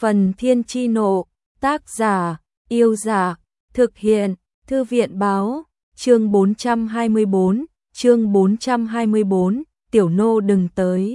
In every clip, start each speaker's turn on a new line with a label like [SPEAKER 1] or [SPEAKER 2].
[SPEAKER 1] Phần Thiên Chi Nộ, tác giả, Yêu Giả, thực hiện, Thư viện Báo, chương 424, Tiểu Nô đừng tới.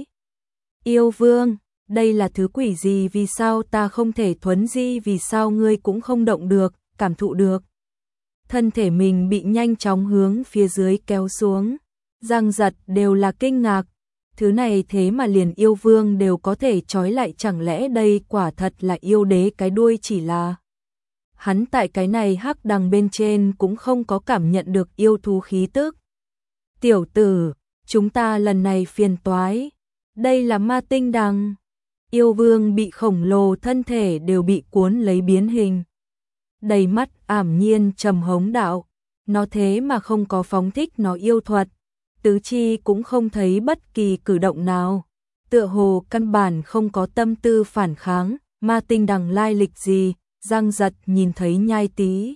[SPEAKER 1] Yêu Vương, đây là thứ quỷ gì, vì sao ta không thể thuấn di, vì sao ngươi cũng không động được, cảm thụ được. Thân thể mình bị nhanh chóng hướng phía dưới kéo xuống, Giang Giật đều là kinh ngạc. Thứ này thế mà liền yêu vương đều có thể trói lại, chẳng lẽ đây quả thật là yêu đế cái đuôi? Chỉ là hắn tại cái này hắc đằng bên trên cũng không có cảm nhận được yêu thú khí tức. Tiểu tử, chúng ta lần này phiền toái, đây là ma tinh đằng. Yêu vương bị khổng lồ thân thể đều bị cuốn lấy biến hình. Đầy mắt ảm nhiên trầm hống đạo, nó thế mà không có phóng thích nó yêu thuật. Tứ chi cũng không thấy bất kỳ cử động nào, tựa hồ căn bản không có tâm tư phản kháng. Ma tinh đằng lai lịch gì? Giang Giật nhìn thấy nhai tí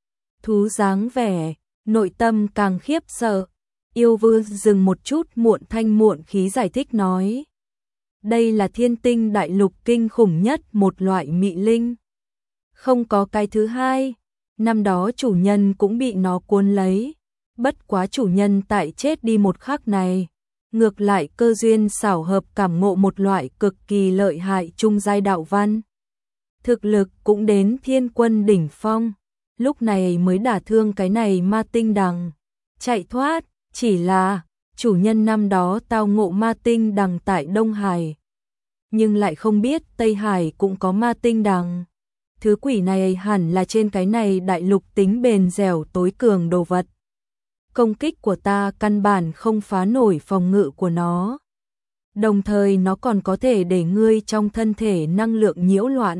[SPEAKER 1] thú dáng vẻ, nội tâm càng khiếp sợ. Yêu vương dừng một chút, muộn thanh muộn khí giải thích nói, đây là thiên tinh đại lục kinh khủng nhất một loại mị linh, không có cái thứ hai. Năm đó chủ nhân cũng bị nó cuốn lấy, bất quá chủ nhân tại chết đi một khắc này, ngược lại cơ duyên xảo hợp cảm ngộ một loại cực kỳ lợi hại trung giai đạo văn. Thực lực cũng đến thiên quân đỉnh phong, lúc này mới đả thương cái này ma tinh đằng, chạy thoát. Chỉ là, chủ nhân năm đó tao ngộ ma tinh đằng tại Đông Hải, nhưng lại không biết Tây Hải cũng có ma tinh đằng. Thứ quỷ này hẳn là trên cái này đại lục tính bền dẻo tối cường đồ vật. Công kích của ta căn bản không phá nổi phòng ngự của nó. Đồng thời nó còn có thể để ngươi trong thân thể năng lượng nhiễu loạn.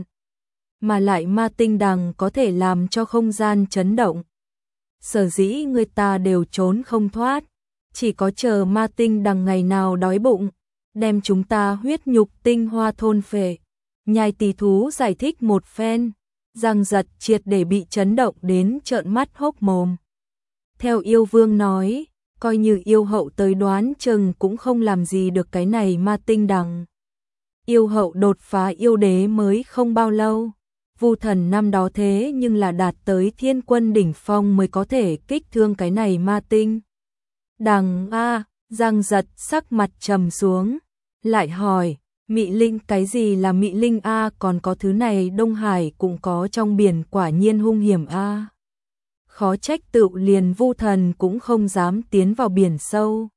[SPEAKER 1] Mà lại ma tinh đằng có thể làm cho không gian chấn động. Sở dĩ người ta đều trốn không thoát. Chỉ có chờ ma tinh đằng ngày nào đói bụng, đem chúng ta huyết nhục tinh hoa thôn phệ. Nhai tỳ thú giải thích một phen, Giang Giật triệt để bị chấn động đến trợn mắt hốc mồm. Theo yêu vương nói, coi như yêu hậu tới đoán chừng cũng không làm gì được cái này ma tinh đằng. Yêu hậu đột phá yêu đế mới không bao lâu, Vu Thần năm đó thế nhưng là đạt tới thiên quân đỉnh phong mới có thể kích thương cái này ma tinh đằng a. Giang Giật sắc mặt trầm xuống, lại hỏi, mị linh, cái gì là mị linh a? Còn có thứ này Đông Hải cũng có, trong biển quả nhiên hung hiểm a. Khó trách tự liền Vu Thần cũng không dám tiến vào biển sâu.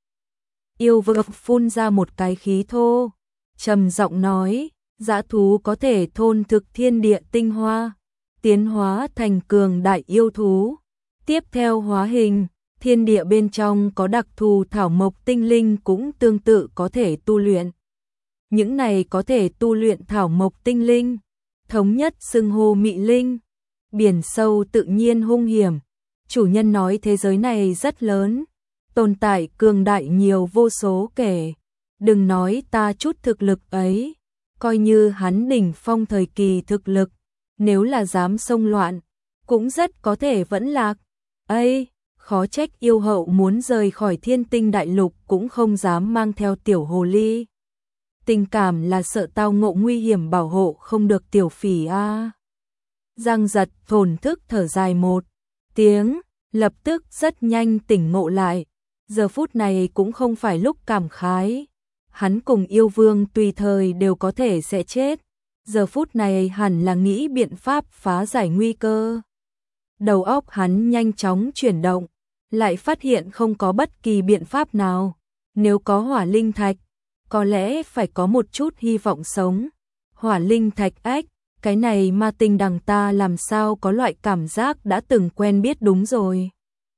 [SPEAKER 1] Yêu vương phun ra một cái khí thô, trầm giọng nói, dã thú có thể thôn thực thiên địa tinh hoa, tiến hóa thành cường đại yêu thú. Tiếp theo hóa hình, thiên địa bên trong có đặc thù thảo mộc tinh linh cũng tương tự có thể tu luyện. Những này có thể tu luyện thảo mộc tinh linh, thống nhất xưng hô mị linh. Biển sâu tự nhiên hung hiểm. Chủ nhân nói thế giới này rất lớn, tồn tại cường đại nhiều vô số kể. Đừng nói ta chút thực lực ấy, coi như hắn đỉnh phong thời kỳ thực lực, nếu là dám xông loạn, cũng rất có thể vẫn lạc. Ây, khó trách yêu hậu muốn rời khỏi thiên tinh đại lục cũng không dám mang theo tiểu hồ ly. Tình cảm là sợ tao ngộ nguy hiểm, bảo hộ không được tiểu phỉ a. Giang Giật thổn thức thở dài một tiếng, lập tức rất nhanh tỉnh ngộ lại. Giờ phút này cũng không phải lúc cảm khái. Hắn cùng yêu vương tùy thời đều có thể sẽ chết. Giờ phút này hẳn là nghĩ biện pháp phá giải nguy cơ. Đầu óc hắn nhanh chóng chuyển động, lại phát hiện không có bất kỳ biện pháp nào. Nếu có hỏa linh thạch, có lẽ phải có một chút hy vọng sống. Hỏa linh thạch ách, cái này ma tinh đằng ta làm sao có loại cảm giác đã từng quen biết. Đúng rồi.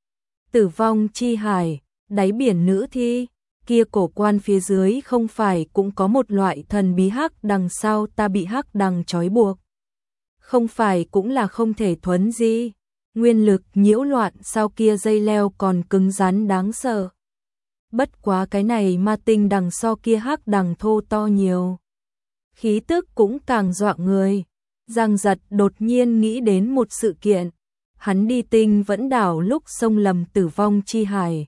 [SPEAKER 1] Tử vong chi hải, đáy biển nữ thi, kia cổ quan phía dưới không phải cũng có một loại thần bí hắc đằng sao? Ta bị hắc đằng trói buộc, không phải cũng là không thể thuấn di. Nguyên lực nhiễu loạn, sao kia dây leo còn cứng rắn đáng sợ. Bất quá cái này ma tinh đằng so kia hắc đằng thô to nhiều, khí tức cũng càng dọa người. Giang Giật đột nhiên nghĩ đến một sự kiện, hắn đi Tinh Vẫn đảo lúc sông lầm tử vong chi hải,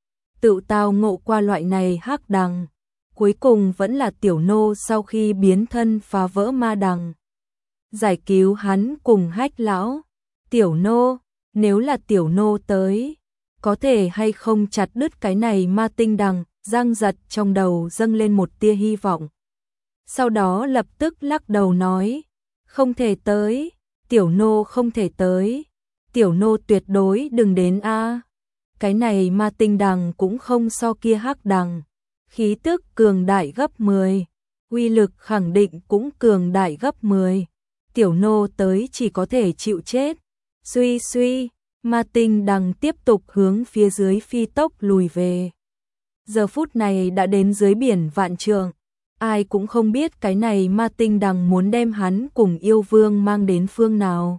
[SPEAKER 1] tự tao ngộ qua loại này hắc đằng, cuối cùng vẫn là tiểu nô sau khi biến thân phá vỡ ma đằng. giải cứu hắn cùng Hách lão. Tiểu nô, nếu là tiểu nô tới, có thể hay không chặt đứt cái này ma tinh đằng, Giang Giật trong đầu dâng lên một tia hy vọng. Sau đó lập tức lắc đầu nói, không thể tới, tiểu nô không thể tới, tiểu nô tuyệt đối đừng đến a. Cái này ma tinh đằng cũng không so kia hắc đằng, khí tức cường đại gấp 10, uy lực khẳng định cũng cường đại gấp 10. Tiểu nô tới chỉ có thể chịu chết. Suy suy, ma tinh đằng tiếp tục hướng phía dưới phi tốc lùi về. Giờ phút này đã đến dưới biển vạn trượng, ai cũng không biết cái này ma tinh đằng muốn đem hắn cùng yêu vương mang đến phương nào.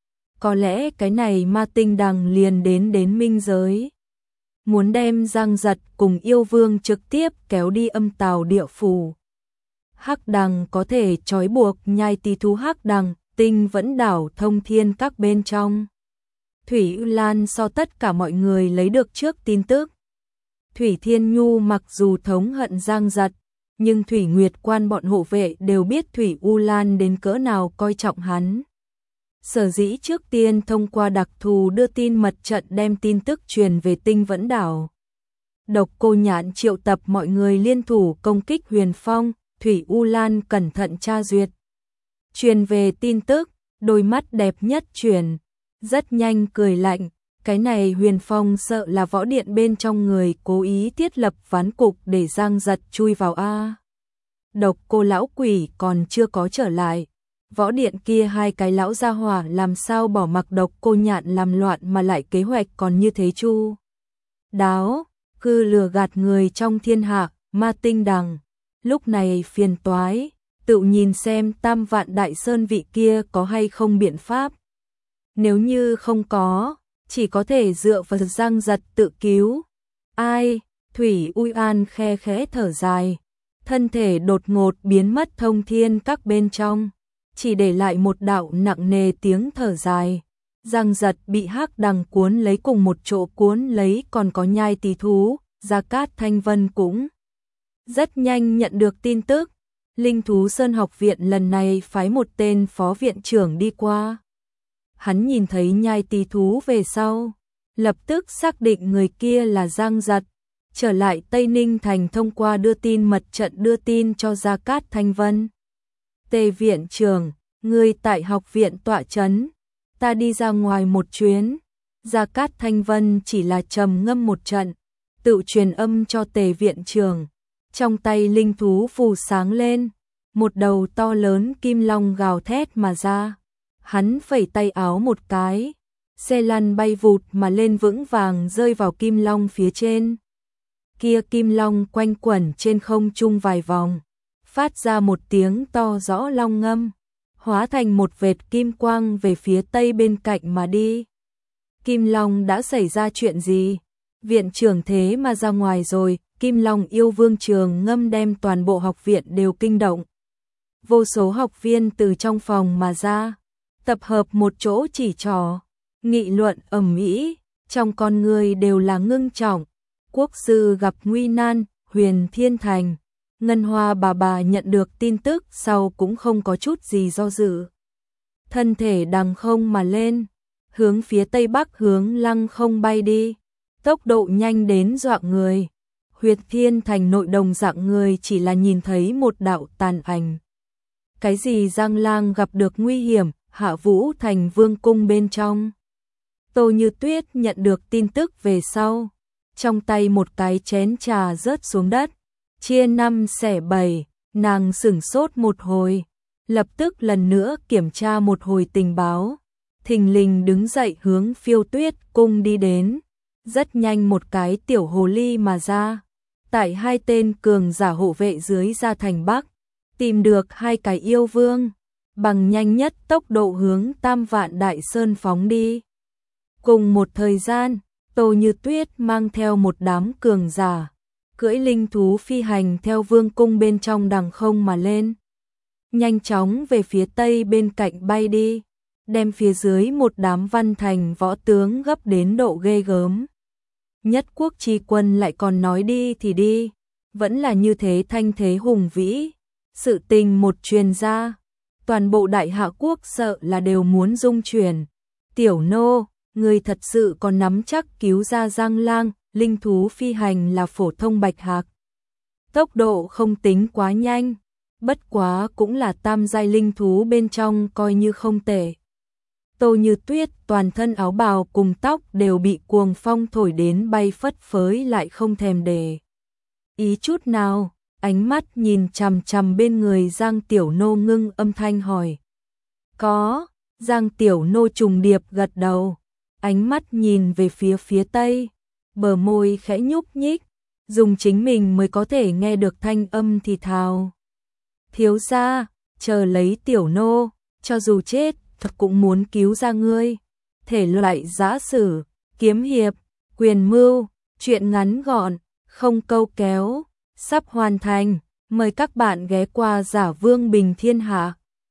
[SPEAKER 1] Có lẽ cái này ma tinh đằng liền đến minh giới, muốn đem Giang Giật cùng yêu vương trực tiếp kéo đi âm tào địa phủ. Hắc đằng có thể trói buộc nhai tí thú hắc đằng, tinh vẫn đảo thông thiên các bên trong. Thủy Lan so tất cả mọi người lấy được trước tin tức. Thủy Thiên Nhu mặc dù thống hận Giang Giật, nhưng Thủy Nguyệt Quan bọn hộ vệ đều biết Thủy U Lan đến cỡ nào coi trọng hắn. Sở dĩ trước tiên thông qua đặc thù đưa tin mật trận đem tin tức truyền về tinh vẫn đảo. Độc Cô Nhạn triệu tập mọi người liên thủ công kích Huyền Phong, Thủy U Lan cẩn thận tra duyệt. Truyền về tin tức, đôi mắt đẹp nhất truyền, rất nhanh cười lạnh, cái này Huyền Phong sợ là võ điện bên trong người cố ý thiết lập ván cục để Giang Giật chui vào a. Độc Cô lão quỷ còn chưa có trở lại, võ điện kia hai cái lão gia hỏa làm sao bỏ mặc Độc Cô Nhạn làm loạn mà lại kế hoạch còn như thế chu đáo, cứ lừa gạt người trong thiên hạ, ma tinh đằng. Lúc này phiền toái, tự nhìn xem Tam Vạn Đại Sơn vị kia có hay không biện pháp. Nếu như không có, chỉ có thể dựa vào Giang Giật tự cứu. Ai? Thủy U An khe khẽ thở dài, thân thể đột ngột biến mất thông thiên các bên trong, chỉ để lại một đạo nặng nề tiếng thở dài. Giang Giật bị hắc đằng cuốn lấy cùng một chỗ cuốn lấy, còn có nhai tí thú, Gia Cát Thanh Vân cũng rất nhanh nhận được tin tức. Linh Thú Sơn học viện lần này phái một tên phó viện trưởng đi qua. Hắn nhìn thấy nhai tí thú về sau, lập tức xác định người kia là Giang Giật, trở lại Tây Ninh thành thông qua đưa tin mật trận đưa tin cho Gia Cát Thanh Vân. Tề viện trưởng, người tại học viện tọa trấn, ta đi ra ngoài một chuyến. Gia Cát Thanh Vân chỉ là trầm ngâm một trận, tự truyền âm cho Tề viện trưởng. Trong tay linh thú phù sáng lên, một đầu to lớn kim long gào thét mà ra. Hắn phẩy tay áo một cái, xe lăn bay vụt mà lên vững vàng rơi vào kim long phía trên. Kia kim long quanh quẩn trên không trung vài vòng, phát ra một tiếng to rõ long ngâm, hóa thành một vệt kim quang về phía tây bên cạnh mà đi. Kim long đã xảy ra chuyện gì? Viện trưởng thế mà ra ngoài rồi. Kim Long yêu vương trường ngâm đem toàn bộ học viện đều kinh động. Vô số học viên từ trong phòng mà ra, tập hợp một chỗ chỉ trò, nghị luận ầm ĩ, trong con người đều là ngưng trọng. Quốc sư gặp nguy nan, Huyền Thiên Thành. Ngân Hoa bà nhận được tin tức sau cũng không có chút gì do dự. Thân thể đằng không mà lên, hướng phía tây bắc hướng lăng không bay đi, tốc độ nhanh đến dọa người. Huyệt Thiên Thành nội đồng dạng người chỉ là nhìn thấy một đạo tàn ảnh. Cái gì Giang Lang gặp được nguy hiểm, Hạ Vũ Thành vương cung bên trong. Tô Như Tuyết nhận được tin tức về sau, trong tay một cái chén trà rớt xuống đất, chia 5 xẻ 7, nàng sửng sốt một hồi, lập tức lần nữa kiểm tra một hồi tình báo, thình lình đứng dậy hướng Phiêu Tuyết cung đi đến, rất nhanh một cái tiểu hồ ly mà ra. Tại hai tên cường giả hộ vệ dưới ra thành Bắc, tìm được hai cái yêu vương, bằng nhanh nhất tốc độ hướng Tam Vạn Đại Sơn phóng đi. Cùng một thời gian, Tô Như Tuyết mang theo một đám cường giả, cưỡi linh thú phi hành theo vương cung bên trong đằng không mà lên. Nhanh chóng về phía tây bên cạnh bay đi, đem phía dưới một đám văn thành võ tướng gấp đến độ ghê gớm. Nhất quốc chi quân lại còn nói đi thì đi, vẫn là như thế thanh thế hùng vĩ. Sự tình một truyền ra, toàn bộ Đại Hạ quốc sợ là đều muốn rung chuyển. Tiểu nô, người thật sự còn nắm chắc cứu ra Giang Lang, linh thú phi hành là phổ thông bạch hạc. Tốc độ không tính quá nhanh, bất quá cũng là tam giai linh thú bên trong coi như không tệ. Tô Như Tuyết toàn thân áo bào cùng tóc đều bị cuồng phong thổi đến bay phất phới lại không thèm để ý chút nào, ánh mắt nhìn chằm chằm bên người Giang Tiểu Nô ngưng âm thanh hỏi. Có, Giang Tiểu Nô trùng điệp gật đầu, ánh mắt nhìn về phía tây, bờ môi khẽ nhúc nhích, dùng chính mình mới có thể nghe được thanh âm thì thào. Thiếu gia, chờ lấy Tiểu Nô, cho dù chết, thật cũng muốn cứu ra ngươi. Thể loại giã sử, kiếm hiệp, quyền mưu, truyện ngắn gọn, không câu kéo, sắp hoàn thành. Mời các bạn ghé qua Giả Vương Bình Thiên Hạ.